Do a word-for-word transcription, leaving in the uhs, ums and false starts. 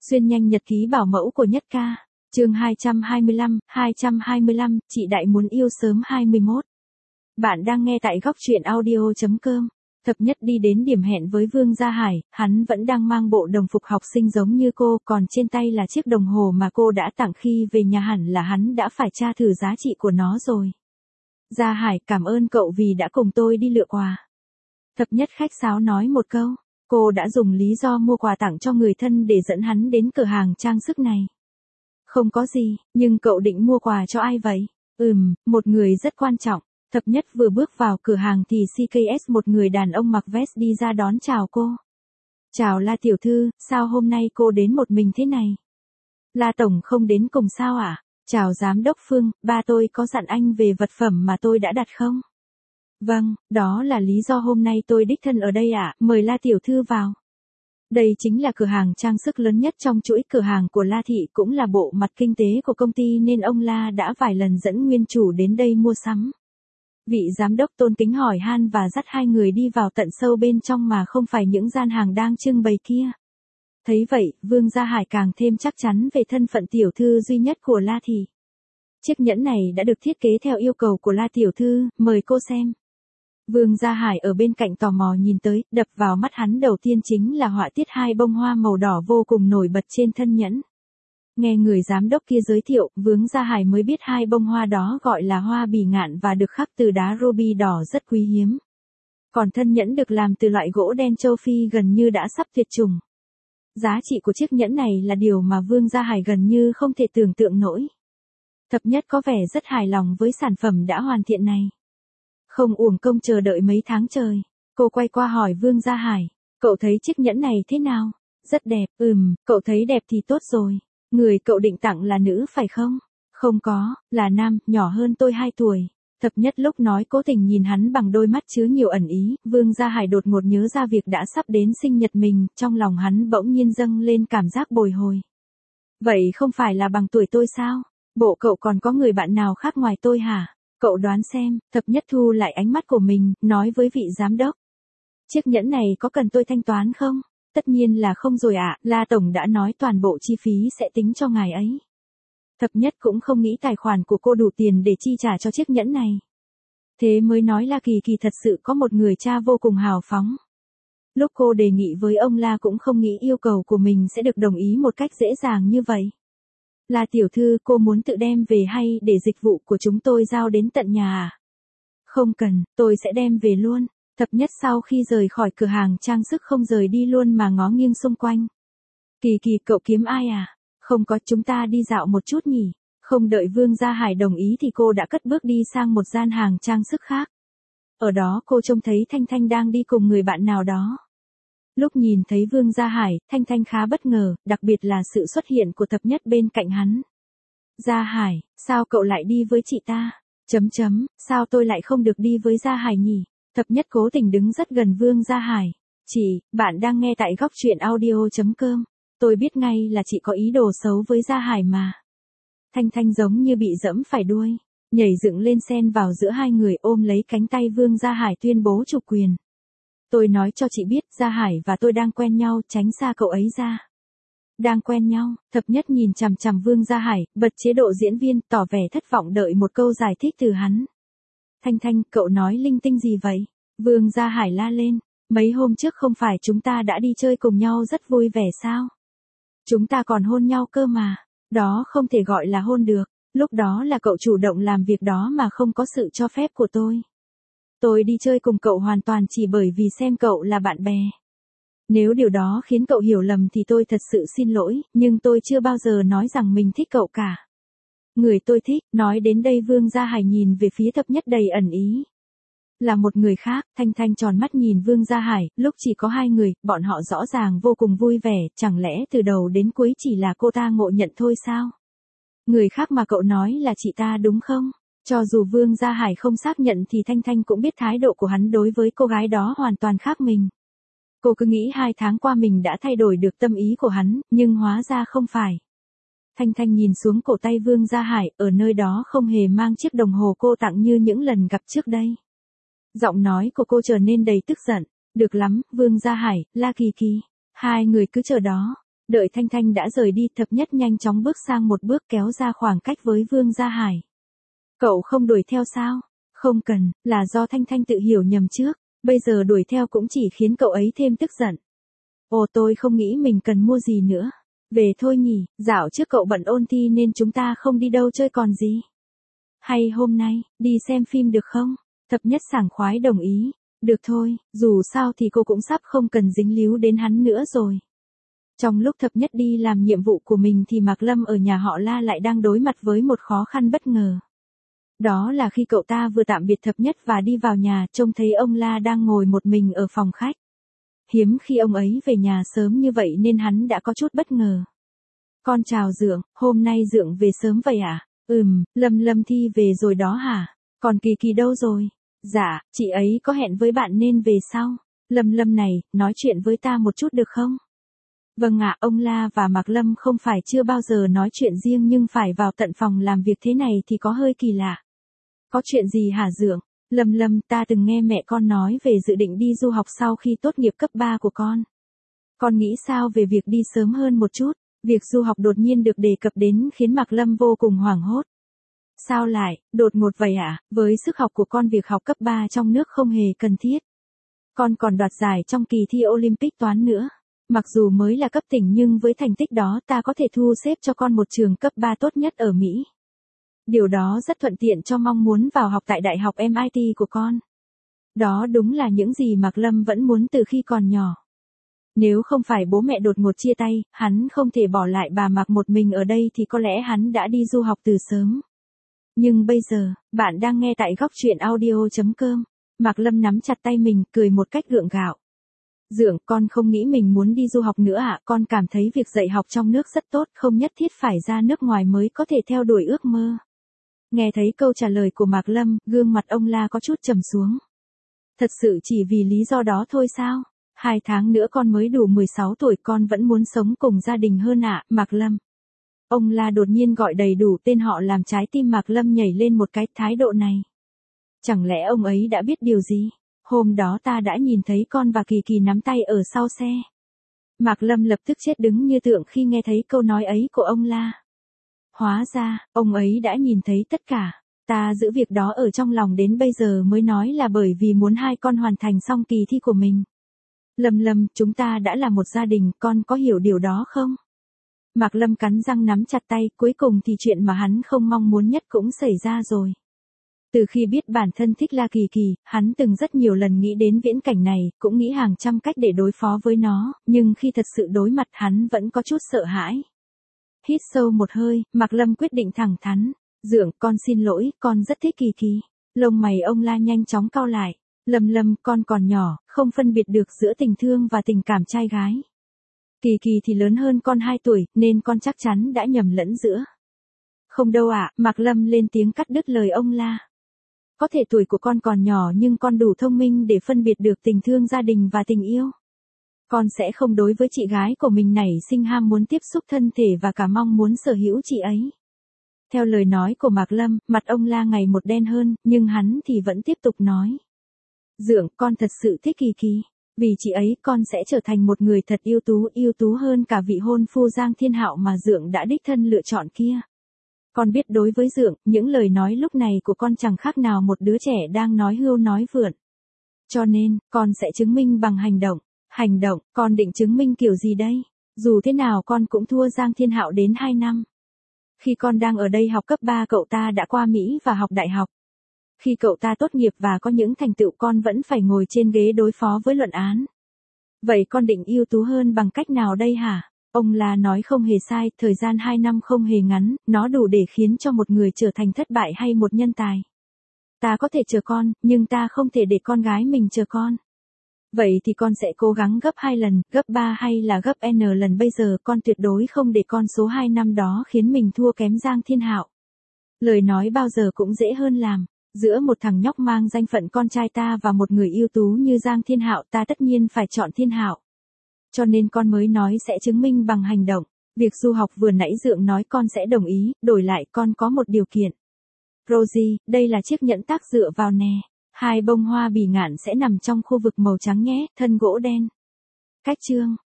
Xuyên nhanh nhật ký bảo mẫu của Nhất Ca. Chương hai trăm hai mươi lăm, hai trăm hai mươi lăm, chị Đại muốn yêu sớm hai mươi mốt. Bạn đang nghe tại góc truyện audio chấm com. Thập Nhất đi đến điểm hẹn với Vương Gia Hải, hắn vẫn đang mang bộ đồng phục học sinh giống như cô, còn trên tay là chiếc đồng hồ mà cô đã tặng khi về nhà, hẳn là hắn đã phải tra thử giá trị của nó rồi. Gia Hải, cảm ơn cậu vì đã cùng tôi đi lựa quà. Thập Nhất khách sáo nói một câu. Cô đã dùng lý do mua quà tặng cho người thân để dẫn hắn đến cửa hàng trang sức này. Không có gì, nhưng cậu định mua quà cho ai vậy? Ừm, một người rất quan trọng. Thập Nhất vừa bước vào cửa hàng thì xê ca ét, một người đàn ông mặc vest đi ra đón chào cô. Chào La tiểu thư, sao hôm nay cô đến một mình thế này? La tổng không đến cùng sao ạ? À? Chào giám đốc Phương, ba tôi có dặn anh về vật phẩm mà tôi đã đặt không? Vâng, đó là lý do hôm nay tôi đích thân ở đây ạ, à, mời La tiểu thư vào. Đây chính là cửa hàng trang sức lớn nhất trong chuỗi cửa hàng của La thị, cũng là bộ mặt kinh tế của công ty, nên ông La đã vài lần dẫn nguyên chủ đến đây mua sắm. Vị giám đốc tôn kính hỏi han và dắt hai người đi vào tận sâu bên trong mà không phải những gian hàng đang trưng bày kia. Thấy vậy, Vương Gia Hải càng thêm chắc chắn về thân phận tiểu thư duy nhất của La thị. Chiếc nhẫn này đã được thiết kế theo yêu cầu của La tiểu thư, mời cô xem. Vương Gia Hải ở bên cạnh tò mò nhìn tới, đập vào mắt hắn đầu tiên chính là họa tiết hai bông hoa màu đỏ vô cùng nổi bật trên thân nhẫn. Nghe người giám đốc kia giới thiệu, Vương Gia Hải mới biết hai bông hoa đó gọi là hoa bỉ ngạn và được khắc từ đá ruby đỏ rất quý hiếm. Còn thân nhẫn được làm từ loại gỗ đen châu Phi gần như đã sắp tuyệt chủng. Giá trị của chiếc nhẫn này là điều mà Vương Gia Hải gần như không thể tưởng tượng nổi. Thập Nhất có vẻ rất hài lòng với sản phẩm đã hoàn thiện này. Không uổng công chờ đợi mấy tháng trời. Cô quay qua hỏi Vương Gia Hải, cậu thấy chiếc nhẫn này thế nào? Rất đẹp, ừm, cậu thấy đẹp thì tốt rồi. Người cậu định tặng là nữ phải không? Không có, là nam, nhỏ hơn tôi hai tuổi. Thập Nhất lúc nói cố tình nhìn hắn bằng đôi mắt chứa nhiều ẩn ý. Vương Gia Hải đột ngột nhớ ra việc đã sắp đến sinh nhật mình, trong lòng hắn bỗng nhiên dâng lên cảm giác bồi hồi. Vậy không phải là bằng tuổi tôi sao? Bộ cậu còn có người bạn nào khác ngoài tôi hả? Cậu đoán xem. Thập Nhất thu lại ánh mắt của mình, nói với vị giám đốc. Chiếc nhẫn này có cần tôi thanh toán không? Tất nhiên là không rồi ạ, à, La tổng đã nói toàn bộ chi phí sẽ tính cho ngài ấy. Thập Nhất cũng không nghĩ tài khoản của cô đủ tiền để chi trả cho chiếc nhẫn này. Thế mới nói La Kỳ Kỳ thật sự có một người cha vô cùng hào phóng. Lúc cô đề nghị với ông La cũng không nghĩ yêu cầu của mình sẽ được đồng ý một cách dễ dàng như vậy. La tiểu thư, cô muốn tự đem về hay để dịch vụ của chúng tôi giao đến tận nhà à? Không cần, tôi sẽ đem về luôn. Thập Nhất sau khi rời khỏi cửa hàng trang sức không rời đi luôn mà ngó nghiêng xung quanh. Kỳ Kỳ, cậu kiếm ai à? Không có, chúng ta đi dạo một chút nhỉ? Không đợi Vương Gia Hải đồng ý thì cô đã cất bước đi sang một gian hàng trang sức khác. Ở đó cô trông thấy Thanh Thanh đang đi cùng người bạn nào đó. Lúc nhìn thấy Vương Gia Hải, Thanh Thanh khá bất ngờ, đặc biệt là sự xuất hiện của Thập Nhất bên cạnh hắn. Gia Hải, sao cậu lại đi với chị ta? Chấm chấm, sao tôi lại không được đi với Gia Hải nhỉ? Thập Nhất cố tình đứng rất gần Vương Gia Hải. Chị, bạn đang nghe tại góc truyện audio chấm com. Tôi biết ngay là chị có ý đồ xấu với Gia Hải mà. Thanh Thanh giống như bị dẫm phải đuôi, nhảy dựng lên xen vào giữa hai người, ôm lấy cánh tay Vương Gia Hải tuyên bố chủ quyền. Tôi nói cho chị biết, Gia Hải và tôi đang quen nhau, tránh xa cậu ấy ra. Đang quen nhau? Thập Nhất nhìn chằm chằm Vương Gia Hải, bật chế độ diễn viên, tỏ vẻ thất vọng đợi một câu giải thích từ hắn. Thanh Thanh, cậu nói linh tinh gì vậy? Vương Gia Hải la lên, mấy hôm trước không phải chúng ta đã đi chơi cùng nhau rất vui vẻ sao? Chúng ta còn hôn nhau cơ mà. Đó không thể gọi là hôn được, lúc đó là cậu chủ động làm việc đó mà không có sự cho phép của tôi. Tôi đi chơi cùng cậu hoàn toàn chỉ bởi vì xem cậu là bạn bè. Nếu điều đó khiến cậu hiểu lầm thì tôi thật sự xin lỗi, nhưng tôi chưa bao giờ nói rằng mình thích cậu cả. Người tôi thích, nói đến đây Vương Gia Hải nhìn về phía Thập Nhất đầy ẩn ý. Là một người khác. Thanh Thanh tròn mắt nhìn Vương Gia Hải, lúc chỉ có hai người, bọn họ rõ ràng vô cùng vui vẻ, chẳng lẽ từ đầu đến cuối chỉ là cô ta ngộ nhận thôi sao? Người khác mà cậu nói là chị ta đúng không? Cho dù Vương Gia Hải không xác nhận thì Thanh Thanh cũng biết thái độ của hắn đối với cô gái đó hoàn toàn khác mình. Cô cứ nghĩ hai tháng qua mình đã thay đổi được tâm ý của hắn, nhưng hóa ra không phải. Thanh Thanh nhìn xuống cổ tay Vương Gia Hải, ở nơi đó không hề mang chiếc đồng hồ cô tặng như những lần gặp trước đây. Giọng nói của cô trở nên đầy tức giận. Được lắm, Vương Gia Hải, La Kỳ Kỳ. Hai người cứ chờ đó. Đợi Thanh Thanh đã rời đi, Thập Nhất nhanh chóng bước sang một bước kéo ra khoảng cách với Vương Gia Hải. Cậu không đuổi theo sao? Không cần, là do Thanh Thanh tự hiểu nhầm trước, bây giờ đuổi theo cũng chỉ khiến cậu ấy thêm tức giận. Ồ, tôi không nghĩ mình cần mua gì nữa. Về thôi nhỉ, dạo trước cậu bận ôn thi nên chúng ta không đi đâu chơi còn gì. Hay hôm nay, đi xem phim được không? Thập Nhất sảng khoái đồng ý. Được thôi, dù sao thì cô cũng sắp không cần dính líu đến hắn nữa rồi. Trong lúc Thập Nhất đi làm nhiệm vụ của mình thì Mạc Lâm ở nhà họ La lại đang đối mặt với một khó khăn bất ngờ. Đó là khi cậu ta vừa tạm biệt Thập Nhất và đi vào nhà, trông thấy ông La đang ngồi một mình ở phòng khách. Hiếm khi ông ấy về nhà sớm như vậy nên hắn đã có chút bất ngờ. Con chào Dượng, hôm nay Dượng về sớm vậy à? Ừm, Lâm Lâm Thi về rồi đó hả? Còn Kỳ Kỳ đâu rồi? Dạ, chị ấy có hẹn với bạn nên về sau. Lâm Lâm này, nói chuyện với ta một chút được không? Vâng ạ, ông La và Mạc Lâm không phải chưa bao giờ nói chuyện riêng nhưng phải vào tận phòng làm việc thế này thì có hơi kỳ lạ. Có chuyện gì hả Dượng? Lâm Lâm, ta từng nghe mẹ con nói về dự định đi du học sau khi tốt nghiệp cấp ba của con. Con nghĩ sao về việc đi sớm hơn một chút? Việc du học đột nhiên được đề cập đến khiến Mạc Lâm vô cùng hoảng hốt. Sao lại, đột ngột vậy ạ? À? Với sức học của con việc học cấp ba trong nước không hề cần thiết. Con còn đoạt giải trong kỳ thi Olympic toán nữa. Mặc dù mới là cấp tỉnh nhưng với thành tích đó ta có thể thu xếp cho con một trường cấp ba tốt nhất ở Mỹ. Điều đó rất thuận tiện cho mong muốn vào học tại Đại học em i tê của con. Đó đúng là những gì Mạc Lâm vẫn muốn từ khi còn nhỏ. Nếu không phải bố mẹ đột ngột chia tay, hắn không thể bỏ lại bà Mạc một mình ở đây thì có lẽ hắn đã đi du học từ sớm. Nhưng bây giờ, bạn đang nghe tại góc truyện audio chấm com. Mạc Lâm nắm chặt tay mình, cười một cách gượng gạo. Dượng, con không nghĩ mình muốn đi du học nữa ạ, à? Con cảm thấy việc dạy học trong nước rất tốt, không nhất thiết phải ra nước ngoài mới có thể theo đuổi ước mơ. Nghe thấy câu trả lời của Mạc Lâm, gương mặt ông La có chút trầm xuống. Thật sự chỉ vì lý do đó thôi sao? Hai tháng nữa con mới đủ mười sáu tuổi, con vẫn muốn sống cùng gia đình hơn ạ, à, Mạc Lâm. Ông La đột nhiên gọi đầy đủ tên họ làm trái tim Mạc Lâm nhảy lên một cái. Thái độ này. Chẳng lẽ ông ấy đã biết điều gì? Hôm đó ta đã nhìn thấy con và Kỳ Kỳ nắm tay ở sau xe. Mạc Lâm lập tức chết đứng như tượng khi nghe thấy câu nói ấy của ông La. Hóa ra, ông ấy đã nhìn thấy tất cả. Ta giữ việc đó ở trong lòng đến bây giờ mới nói là bởi vì muốn hai con hoàn thành xong kỳ thi của mình. Lâm Lâm, chúng ta đã là một gia đình, con có hiểu điều đó không? Mạc Lâm cắn răng nắm chặt tay, cuối cùng thì chuyện mà hắn không mong muốn nhất cũng xảy ra rồi. Từ khi biết bản thân thích La Kỳ Kỳ, hắn từng rất nhiều lần nghĩ đến viễn cảnh này, cũng nghĩ hàng trăm cách để đối phó với nó, nhưng khi thật sự đối mặt hắn vẫn có chút sợ hãi. Hít sâu một hơi, Mạc Lâm quyết định thẳng thắn. Dượng, con xin lỗi, con rất thích Kỳ Kỳ. Lông mày ông La nhanh chóng cau lại. Lâm Lâm, con còn nhỏ, không phân biệt được giữa tình thương và tình cảm trai gái. Kỳ Kỳ thì lớn hơn con hai tuổi, nên con chắc chắn đã nhầm lẫn giữa. Không đâu ạ, à, Mạc Lâm lên tiếng cắt đứt lời ông La. Có thể tuổi của con còn nhỏ nhưng con đủ thông minh để phân biệt được tình thương gia đình và tình yêu. Con sẽ không đối với chị gái của mình nảy sinh ham muốn tiếp xúc thân thể và cả mong muốn sở hữu chị ấy. Theo lời nói của Mạc Lâm, mặt ông La ngày một đen hơn, nhưng hắn thì vẫn tiếp tục nói. Dượng, con thật sự thích Kỳ Kỳ. Vì chị ấy con sẽ trở thành một người thật ưu tú, ưu tú hơn cả vị hôn phu Giang Thiên Hạo mà Dượng đã đích thân lựa chọn kia. Con biết đối với Dượng, những lời nói lúc này của con chẳng khác nào một đứa trẻ đang nói hưu nói vượn. Cho nên, con sẽ chứng minh bằng hành động. Hành động, con định chứng minh kiểu gì đây? Dù thế nào con cũng thua Giang Thiên Hạo đến hai năm. Khi con đang ở đây học cấp ba cậu ta đã qua Mỹ và học đại học. Khi cậu ta tốt nghiệp và có những thành tựu con vẫn phải ngồi trên ghế đối phó với luận án. Vậy con định ưu tú hơn bằng cách nào đây hả? Ông La nói không hề sai, thời gian hai năm không hề ngắn, nó đủ để khiến cho một người trở thành thất bại hay một nhân tài. Ta có thể chờ con, nhưng ta không thể để con gái mình chờ con. Vậy thì con sẽ cố gắng gấp hai lần, gấp ba hay là gấp N lần bây giờ con tuyệt đối không để con số hai năm đó khiến mình thua kém Giang Thiên Hạo. Lời nói bao giờ cũng dễ hơn làm. Giữa một thằng nhóc mang danh phận con trai ta và một người ưu tú như Giang Thiên Hạo ta tất nhiên phải chọn Thiên Hạo. Cho nên con mới nói sẽ chứng minh bằng hành động. Việc du học vừa nãy Dượng nói con sẽ đồng ý, đổi lại con có một điều kiện. Rosie, đây là chiếc nhẫn tác dựa vào nè. Hai bông hoa bỉ ngạn sẽ nằm trong khu vực màu trắng nhé, thân gỗ đen. Cách chương.